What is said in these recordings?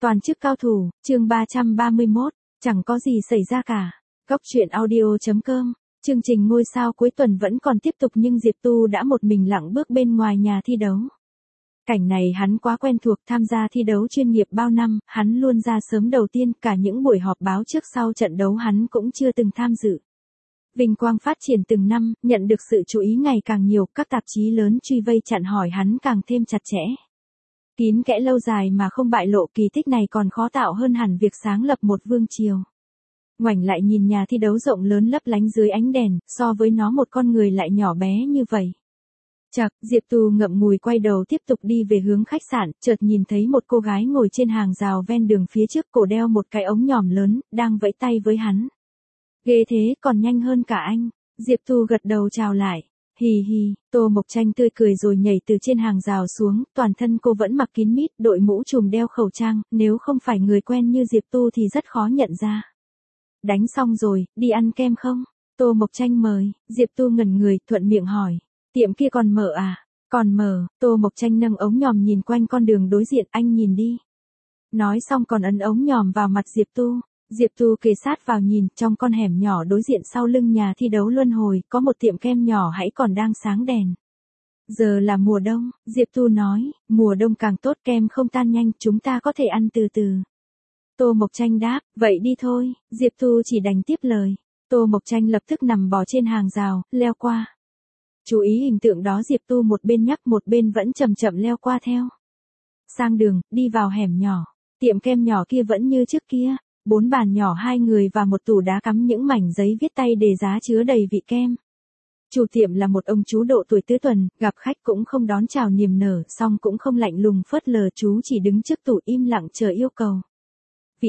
Toàn chức cao thủ, chương 331, chẳng có gì xảy ra cả. Góc truyện audio.com. Chương trình ngôi sao cuối tuần vẫn còn tiếp tục nhưng Diệp Tu đã một mình lặng bước bên ngoài nhà thi đấu. Cảnh này hắn quá quen thuộc, tham gia thi đấu chuyên nghiệp bao năm, hắn luôn ra sớm đầu tiên, cả những buổi họp báo trước sau trận đấu hắn cũng chưa từng tham dự. Vinh quang phát triển từng năm, nhận được sự chú ý ngày càng nhiều, các tạp chí lớn truy vây chặn hỏi hắn càng thêm chặt chẽ. Kín kẽ lâu dài mà không bại lộ, kỳ tích này còn khó tạo hơn hẳn việc sáng lập một vương triều. Ngoảnh lại nhìn nhà thi đấu rộng lớn lấp lánh dưới ánh đèn, so với nó một con người lại nhỏ bé như vậy. Chậc, Diệp Tu ngậm ngùi quay đầu tiếp tục đi về hướng khách sạn, chợt nhìn thấy một cô gái ngồi trên hàng rào ven đường phía trước, cổ đeo một cái ống nhòm lớn, đang vẫy tay với hắn. Ghê thế, còn nhanh hơn cả anh. Diệp Tu gật đầu chào lại. Hì hì, Tô Mộc Tranh tươi cười rồi nhảy từ trên hàng rào xuống, toàn thân cô vẫn mặc kín mít, đội mũ trùm đeo khẩu trang, nếu không phải người quen như Diệp Tu thì rất khó nhận ra. Đánh xong rồi, đi ăn kem không? Tô Mộc Tranh mời, Diệp Tu ngẩn người, thuận miệng hỏi. Tiệm kia còn mở à? Còn mở, Tô Mộc Tranh nâng ống nhòm nhìn quanh con đường đối diện, anh nhìn đi. Nói xong còn ấn ống nhòm vào mặt Diệp Tu. Diệp Tu kề sát vào nhìn, trong con hẻm nhỏ đối diện sau lưng nhà thi đấu Luân Hồi, có một tiệm kem nhỏ hãy còn đang sáng đèn. Giờ là mùa đông, Diệp Tu nói, mùa đông càng tốt, kem không tan nhanh, chúng ta có thể ăn từ từ. Tô Mộc Tranh đáp, vậy đi thôi, Diệp Tu chỉ đành tiếp lời. Tô Mộc Tranh lập tức nằm bò trên hàng rào, leo qua. Chú ý hình tượng đó, Diệp Tu một bên nhắc một bên vẫn chậm chậm leo qua theo. Sang đường, đi vào hẻm nhỏ, tiệm kem nhỏ kia vẫn như trước kia. 4 bàn nhỏ 2 người và một tủ đá cắm những mảnh giấy viết tay đề giá chứa đầy vị kem. Chủ tiệm là một ông chú độ tuổi tứ tuần, gặp khách cũng không đón chào niềm nở, song cũng không lạnh lùng phớt lờ, chú chỉ đứng trước tủ im lặng chờ yêu cầu. Vị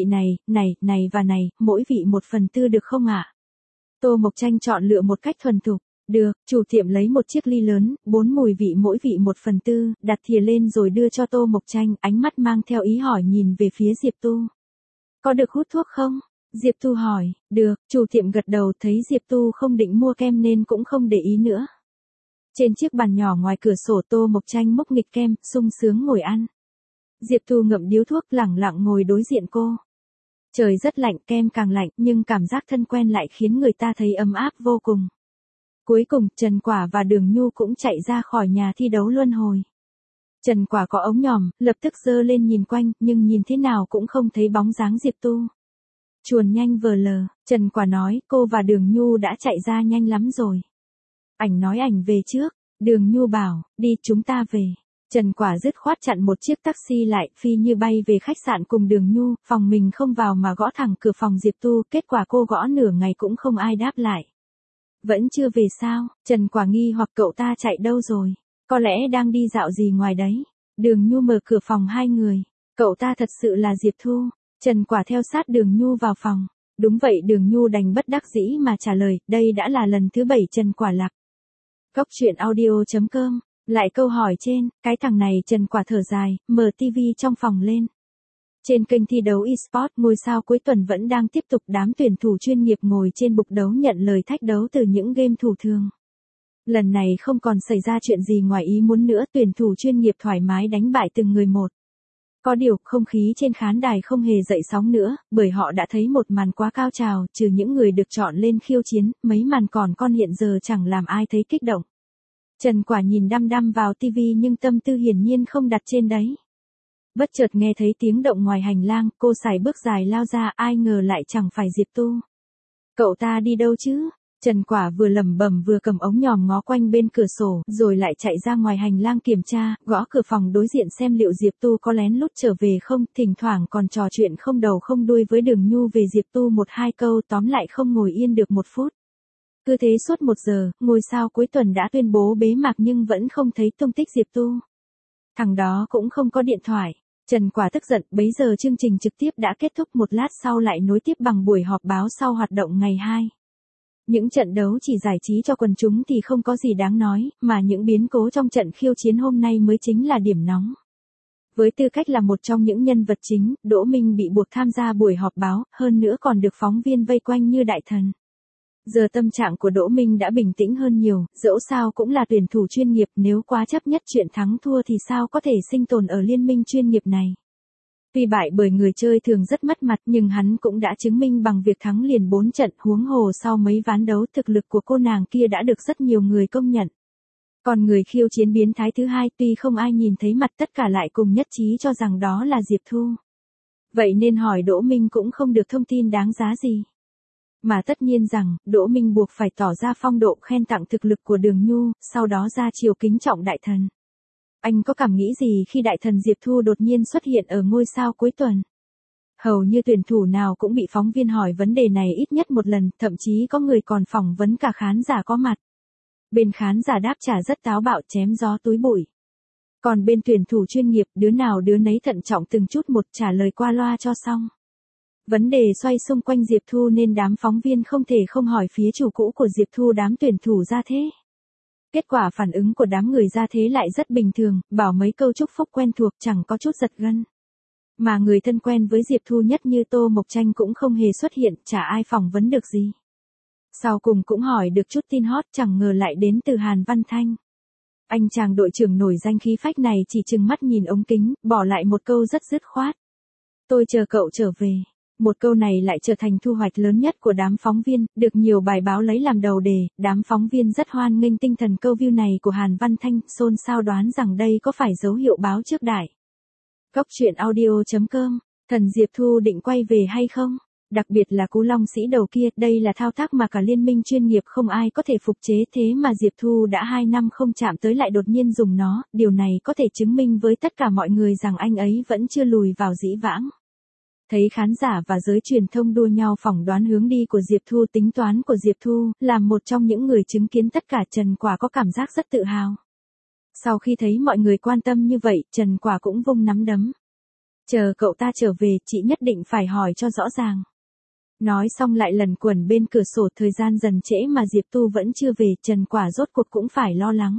này và này, mỗi vị 1/4 được không ạ? Tô Mộc Tranh chọn lựa một cách thuần thục. Được, chủ tiệm lấy một chiếc ly lớn, 4 mùi vị mỗi vị 1/4, đặt thìa lên rồi đưa cho Tô Mộc Tranh, ánh mắt mang theo ý hỏi nhìn về phía Diệp Tu. Có được hút thuốc không? Diệp Tu hỏi, được, chủ tiệm gật đầu, thấy Diệp Tu không định mua kem nên cũng không để ý nữa. Trên chiếc bàn nhỏ ngoài cửa sổ, Tô Mộc Tranh múc nghịch kem, sung sướng ngồi ăn. Diệp Tu ngậm điếu thuốc lẳng lặng ngồi đối diện cô. Trời rất lạnh, kem càng lạnh, nhưng cảm giác thân quen lại khiến người ta thấy ấm áp vô cùng. Cuối cùng, Trần Quả và Đường Nhu cũng chạy ra khỏi nhà thi đấu Luân Hồi. Trần Quả có ống nhòm, lập tức giơ lên nhìn quanh, nhưng nhìn thế nào cũng không thấy bóng dáng Diệp Tu. Chuồn nhanh vờ lờ, Trần Quả nói, cô và Đường Nhu đã chạy ra nhanh lắm rồi. Ảnh nói ảnh về trước, Đường Nhu bảo, đi chúng ta về. Trần Quả dứt khoát chặn một chiếc taxi lại, phi như bay về khách sạn cùng Đường Nhu, phòng mình không vào mà gõ thẳng cửa phòng Diệp Tu, kết quả cô gõ nửa ngày cũng không ai đáp lại. Vẫn chưa về sao? Trần Quả nghi hoặc, cậu ta chạy đâu rồi? Có lẽ đang đi dạo gì ngoài đấy. Đường Nhu mở cửa phòng hai người. Cậu ta thật sự là Diệp Thu. Trần Quả theo sát Đường Nhu vào phòng. Đúng vậy, Đường Nhu đành bất đắc dĩ mà trả lời, đây đã là lần thứ 7 Trần Quả lạc. Góc truyện audio.com. Lại câu hỏi trên, cái thằng này. Trần Quả thở dài, mở tivi trong phòng lên. Trên kênh thi đấu eSports, ngôi sao cuối tuần vẫn đang tiếp tục, đám tuyển thủ chuyên nghiệp ngồi trên bục đấu nhận lời thách đấu từ những game thủ thường. Lần này không còn xảy ra chuyện gì ngoài ý muốn nữa, tuyển thủ chuyên nghiệp thoải mái đánh bại từng người một. Có điều, không khí trên khán đài không hề dậy sóng nữa, bởi họ đã thấy một màn quá cao trào, trừ những người được chọn lên khiêu chiến, mấy màn còn con hiện giờ chẳng làm ai thấy kích động. Trần Quả nhìn đăm đăm vào tivi nhưng tâm tư hiển nhiên không đặt trên đấy. Bất chợt nghe thấy tiếng động ngoài hành lang, cô sải bước dài lao ra, ai ngờ lại chẳng phải Diệp Tu. Cậu ta đi đâu chứ? Trần Quả vừa lẩm bẩm vừa cầm ống nhòm ngó quanh bên cửa sổ, rồi lại chạy ra ngoài hành lang kiểm tra, gõ cửa phòng đối diện xem liệu Diệp Tu có lén lút trở về không, thỉnh thoảng còn trò chuyện không đầu không đuôi với Đường Nhu về Diệp Tu 1-2 câu, tóm lại không ngồi yên được 1 phút. Cứ thế suốt 1 giờ, ngôi sao cuối tuần đã tuyên bố bế mạc nhưng vẫn không thấy tung tích Diệp Tu. Thằng đó cũng không có điện thoại. Trần Quả tức giận, bấy giờ chương trình trực tiếp đã kết thúc, một lát sau lại nối tiếp bằng buổi họp báo sau hoạt động ngày 2. Những trận đấu chỉ giải trí cho quần chúng thì không có gì đáng nói, mà những biến cố trong trận khiêu chiến hôm nay mới chính là điểm nóng. Với tư cách là một trong những nhân vật chính, Đỗ Minh bị buộc tham gia buổi họp báo, hơn nữa còn được phóng viên vây quanh như đại thần. Giờ tâm trạng của Đỗ Minh đã bình tĩnh hơn nhiều, dẫu sao cũng là tuyển thủ chuyên nghiệp, nếu quá chấp nhất chuyện thắng thua thì sao có thể sinh tồn ở liên minh chuyên nghiệp này. Tuy bại bởi người chơi thường rất mất mặt nhưng hắn cũng đã chứng minh bằng việc thắng liền 4 trận, huống hồ sau mấy ván đấu thực lực của cô nàng kia đã được rất nhiều người công nhận. Còn người khiêu chiến biến thái thứ hai tuy không ai nhìn thấy mặt tất cả lại cùng nhất trí cho rằng đó là Diệp Thu. Vậy nên hỏi Đỗ Minh cũng không được thông tin đáng giá gì. Mà tất nhiên rằng, Đỗ Minh buộc phải tỏ ra phong độ khen tặng thực lực của Đường Nhu, sau đó ra chiều kính trọng đại thần. Anh có cảm nghĩ gì khi đại thần Diệp Thu đột nhiên xuất hiện ở ngôi sao cuối tuần? Hầu như tuyển thủ nào cũng bị phóng viên hỏi vấn đề này ít nhất một lần, thậm chí có người còn phỏng vấn cả khán giả có mặt. Bên khán giả đáp trả rất táo bạo chém gió túi bụi. Còn bên tuyển thủ chuyên nghiệp đứa nào đứa nấy thận trọng từng chút một trả lời qua loa cho xong. Vấn đề xoay xung quanh Diệp Thu nên đám phóng viên không thể không hỏi phía chủ cũ của Diệp Thu đám tuyển thủ ra thế. Kết quả phản ứng của đám người ra thế lại rất bình thường, bảo mấy câu chúc phúc quen thuộc chẳng có chút giật gân. Mà người thân quen với Diệp Thu nhất như Tô Mộc Tranh cũng không hề xuất hiện, chả ai phỏng vấn được gì. Sau cùng cũng hỏi được chút tin hot chẳng ngờ lại đến từ Hàn Văn Thanh. Anh chàng đội trưởng nổi danh khí phách này chỉ trừng mắt nhìn ống kính, bỏ lại một câu rất dứt khoát. Tôi chờ cậu trở về. Một câu này lại trở thành thu hoạch lớn nhất của đám phóng viên, được nhiều bài báo lấy làm đầu đề, đám phóng viên rất hoan nghênh tinh thần câu view này của Hàn Văn Thanh, xôn xao đoán rằng đây có phải dấu hiệu báo trước đại. Góc truyện audio.com, thần Diệp Thu định quay về hay không? Đặc biệt là cú long sĩ đầu kia, đây là thao tác mà cả liên minh chuyên nghiệp không ai có thể phục chế thế mà Diệp Thu đã 2 năm không chạm tới lại đột nhiên dùng nó, điều này có thể chứng minh với tất cả mọi người rằng anh ấy vẫn chưa lùi vào dĩ vãng. Thấy khán giả và giới truyền thông đua nhau phỏng đoán hướng đi của Diệp Thu, tính toán của Diệp Thu, làm một trong những người chứng kiến tất cả, Trần Quả có cảm giác rất tự hào. Sau khi thấy mọi người quan tâm như vậy, Trần Quả cũng vung nắm đấm. Chờ cậu ta trở về, chị nhất định phải hỏi cho rõ ràng. Nói xong lại lần quẩn bên cửa sổ, thời gian dần trễ mà Diệp Thu vẫn chưa về, Trần Quả rốt cuộc cũng phải lo lắng.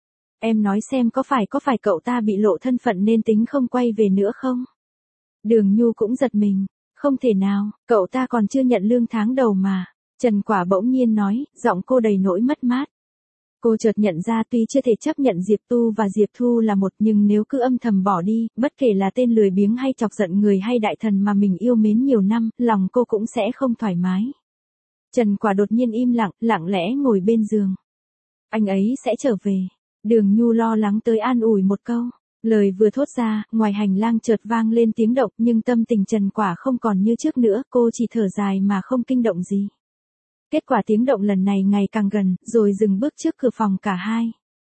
Em nói xem có phải cậu ta bị lộ thân phận nên tính không quay về nữa không? Đường Nhu cũng giật mình, không thể nào, cậu ta còn chưa nhận lương tháng đầu mà. Trần Quả bỗng nhiên nói, giọng cô đầy nỗi mất mát. Cô chợt nhận ra tuy chưa thể chấp nhận Diệp Tu và Diệp Thu là một, nhưng nếu cứ âm thầm bỏ đi, bất kể là tên lười biếng hay chọc giận người hay đại thần mà mình yêu mến nhiều năm, lòng cô cũng sẽ không thoải mái. Trần Quả đột nhiên im lặng, lặng lẽ ngồi bên giường. Anh ấy sẽ trở về. Đường Nhu lo lắng tới an ủi một câu. Lời vừa thốt ra, ngoài hành lang chợt vang lên tiếng động, nhưng tâm tình Trần Quả không còn như trước nữa, cô chỉ thở dài mà không kinh động gì. Kết quả tiếng động lần này ngày càng gần, rồi dừng bước trước cửa phòng cả hai.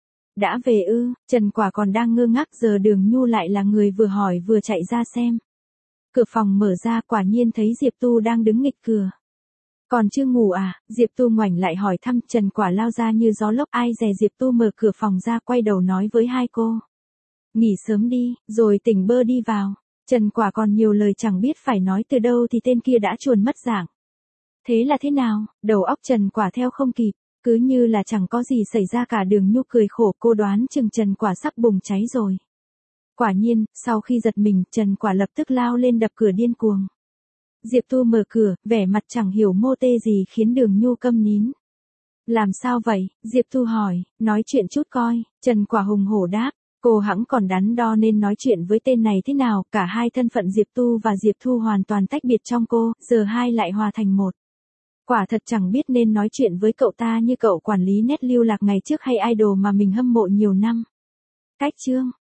Đã về ư? Trần Quả còn đang ngơ ngác, giờ Đường Nhu lại là người vừa hỏi vừa chạy ra xem. Cửa phòng mở ra, quả nhiên thấy Diệp Tu đang đứng nghịch cửa. Còn chưa ngủ à? Diệp Tu ngoảnh lại hỏi thăm. Trần Quả lao ra như gió lốc, ai dè Diệp Tu mở cửa phòng ra, quay đầu nói với hai cô. Nghỉ sớm đi, rồi tỉnh bơ đi vào. Trần Quả còn nhiều lời chẳng biết phải nói từ đâu thì tên kia đã chuồn mất dạng. Thế là thế nào? Đầu óc Trần Quả theo không kịp, cứ như là chẳng có gì xảy ra cả. Đường Nhu cười khổ, cô đoán chừng Trần Quả sắp bùng cháy rồi. Quả nhiên, sau khi giật mình, Trần Quả lập tức lao lên đập cửa điên cuồng. Diệp Tu mở cửa, vẻ mặt chẳng hiểu mô tê gì khiến Đường Nhu câm nín. Làm sao vậy? Diệp Tu hỏi, nói chuyện chút coi. Trần Quả hùng hổ đáp. Cô hẵng còn đắn đo nên nói chuyện với tên này thế nào, cả hai thân phận Diệp Tu và Diệp Thu hoàn toàn tách biệt trong cô, giờ hai lại hòa thành một. Quả thật chẳng biết nên nói chuyện với cậu ta như cậu quản lý net lưu lạc ngày trước hay idol mà mình hâm mộ nhiều năm. Cách chương